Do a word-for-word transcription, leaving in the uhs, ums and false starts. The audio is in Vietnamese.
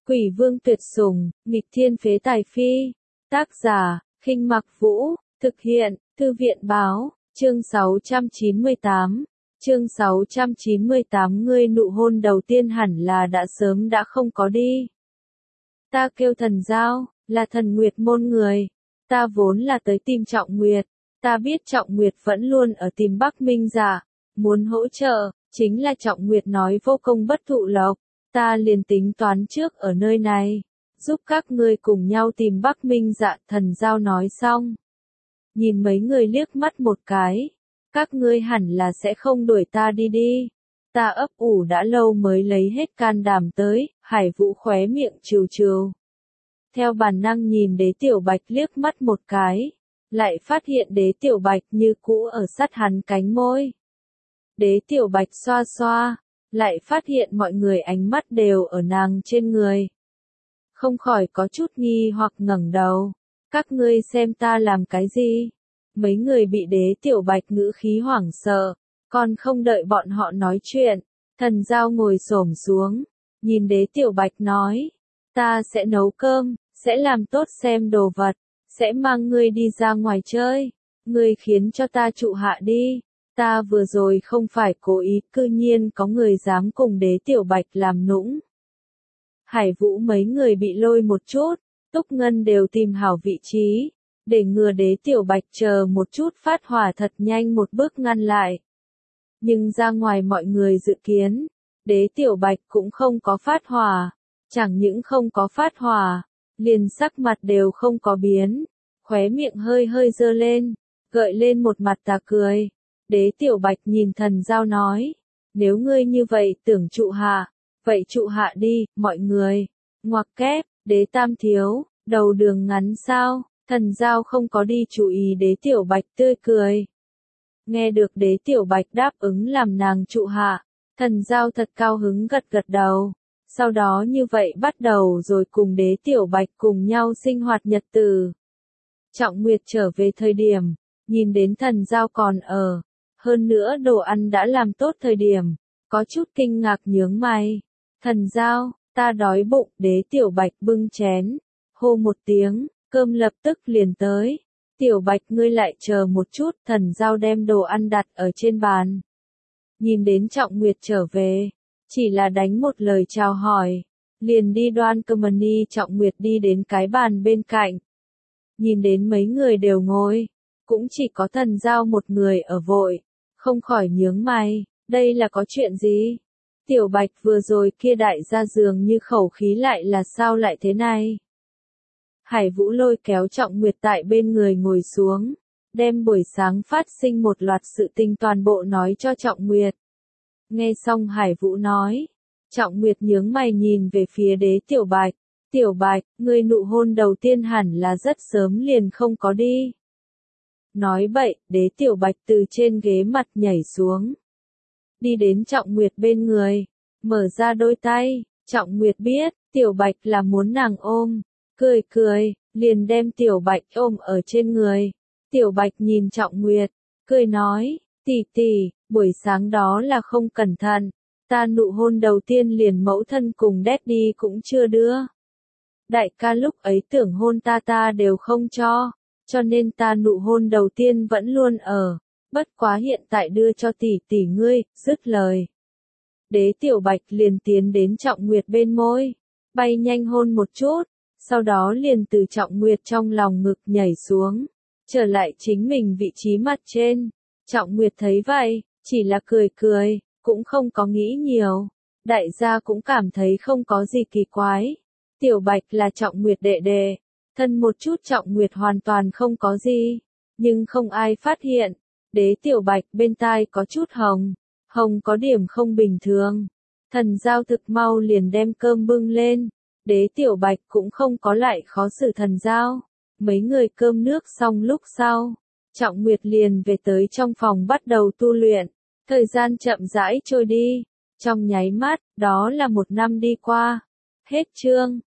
Quỷ vương tuyệt sủng, nghịch thiên phế tài phi. Tác giả, Khinh Mặc Vũ, thực hiện, Thư viện báo, chương sáu trăm chín mươi tám. Chương sáu trăm chín mươi tám Ngươi nụ hôn đầu tiên hẳn là đã sớm đã không có đi. Ta kêu Thần Giao, là Thần Nguyệt môn người. Ta vốn là tới tìm Trọng Nguyệt. Ta biết Trọng Nguyệt vẫn luôn ở tìm Bắc Minh Dạ, muốn hỗ trợ, chính là Trọng Nguyệt nói vô công bất thụ lộc. Ta liền tính toán trước ở nơi này, giúp các ngươi cùng nhau tìm Bắc Minh Dạ. Thần Giao nói xong, nhìn mấy người liếc mắt một cái, các ngươi hẳn là sẽ không đuổi ta đi đi. Ta ấp ủ đã lâu mới lấy hết can đảm tới. Hải Vũ khóe miệng trừ trừ. Theo bản năng nhìn Đế Tiểu Bạch liếc mắt một cái, lại phát hiện Đế Tiểu Bạch như cũ ở sát hắn cánh môi. Đế Tiểu Bạch xoa xoa, lại phát hiện mọi người ánh mắt đều ở nàng trên người. Không khỏi có chút nghi hoặc ngẩng đầu. Các ngươi xem ta làm cái gì? Mấy người bị Đế Tiểu Bạch ngữ khí hoảng sợ, còn không đợi bọn họ nói chuyện, Thần Giao ngồi xổm xuống, nhìn Đế Tiểu Bạch nói, ta sẽ nấu cơm, sẽ làm tốt xem đồ vật, sẽ mang ngươi đi ra ngoài chơi, ngươi khiến cho ta trụ hạ đi. Ta vừa rồi không phải cố ý, cư nhiên có người dám cùng Đế Tiểu Bạch làm nũng. Hải Vũ mấy người bị lôi một chút, Túc Ngân đều tìm hảo vị trí, để ngừa Đế Tiểu Bạch chờ một chút phát hỏa thật nhanh một bước ngăn lại. Nhưng ra ngoài mọi người dự kiến, Đế Tiểu Bạch cũng không có phát hỏa, chẳng những không có phát hỏa, liền sắc mặt đều không có biến, khóe miệng hơi hơi dơ lên, gợi lên một mặt tà cười. Đế Tiểu Bạch nhìn Thần Giao nói, nếu ngươi như vậy tưởng trụ hạ, vậy trụ hạ đi, mọi người. Ngoặc kép, Đế Tam Thiếu, đầu đường ngắn sao? Thần Giao không có đi chú ý Đế Tiểu Bạch tươi cười. Nghe được Đế Tiểu Bạch đáp ứng làm nàng trụ hạ, Thần Giao thật cao hứng gật gật đầu. Sau đó như vậy bắt đầu rồi cùng Đế Tiểu Bạch cùng nhau sinh hoạt nhật tử. Trọng Nguyệt trở về thời điểm, nhìn đến Thần Giao còn ở. Hơn nữa đồ ăn đã làm tốt thời điểm, có chút kinh ngạc nhướng mày. Thần Giao, ta đói bụng. Đế Tiểu Bạch bưng chén, hô một tiếng, cơm lập tức liền tới. Tiểu Bạch ngươi lại chờ một chút. Thần Giao đem đồ ăn đặt ở trên bàn. Nhìn đến Trọng Nguyệt trở về, chỉ là đánh một lời chào hỏi, liền đi đoan cơm đi. Trọng Nguyệt đi đến cái bàn bên cạnh, nhìn đến mấy người đều ngồi, cũng chỉ có Thần Giao một người ở vội. Không khỏi nhướng mày, đây là có chuyện gì? Tiểu Bạch vừa rồi kia đại gia dường như khẩu khí lại là sao lại thế này? Hải Vũ lôi kéo Trọng Nguyệt tại bên người ngồi xuống, đem buổi sáng phát sinh một loạt sự tình toàn bộ nói cho Trọng Nguyệt. Nghe xong Hải Vũ nói, Trọng Nguyệt nhướng mày nhìn về phía Đế Tiểu Bạch. Tiểu Bạch, ngươi nụ hôn đầu tiên hẳn là rất sớm liền không có đi. Nói bậy, Đế Tiểu Bạch từ trên ghế mặt nhảy xuống, đi đến Trọng Nguyệt bên người, mở ra đôi tay. Trọng Nguyệt biết, Tiểu Bạch là muốn nàng ôm, cười cười, liền đem Tiểu Bạch ôm ở trên người. Tiểu Bạch nhìn Trọng Nguyệt, cười nói, tỷ tỷ, buổi sáng đó là không cẩn thận, ta nụ hôn đầu tiên liền mẫu thân cùng Daddy cũng chưa đưa. Đại ca lúc ấy tưởng hôn ta ta đều không cho. Cho nên ta nụ hôn đầu tiên vẫn luôn ở, bất quá hiện tại đưa cho tỷ tỷ ngươi. Dứt lời, Đế Tiểu Bạch liền tiến đến Trọng Nguyệt bên môi, bay nhanh hôn một chút, sau đó liền từ Trọng Nguyệt trong lòng ngực nhảy xuống, trở lại chính mình vị trí mặt trên. Trọng Nguyệt thấy vậy, chỉ là cười cười, cũng không có nghĩ nhiều, đại gia cũng cảm thấy không có gì kỳ quái. Tiểu Bạch là Trọng Nguyệt đệ đệ. Thân một chút Trọng Nguyệt hoàn toàn không có gì, nhưng không ai phát hiện. Đế Tiểu Bạch bên tai có chút hồng, hồng có điểm không bình thường. Thần Giao thực mau liền đem cơm bưng lên, Đế Tiểu Bạch cũng không có lại khó xử Thần Giao. Mấy người cơm nước xong lúc sau, Trọng Nguyệt liền về tới trong phòng bắt đầu tu luyện. Thời gian chậm rãi trôi đi, trong nháy mắt, đó là một năm đi qua. Hết chương.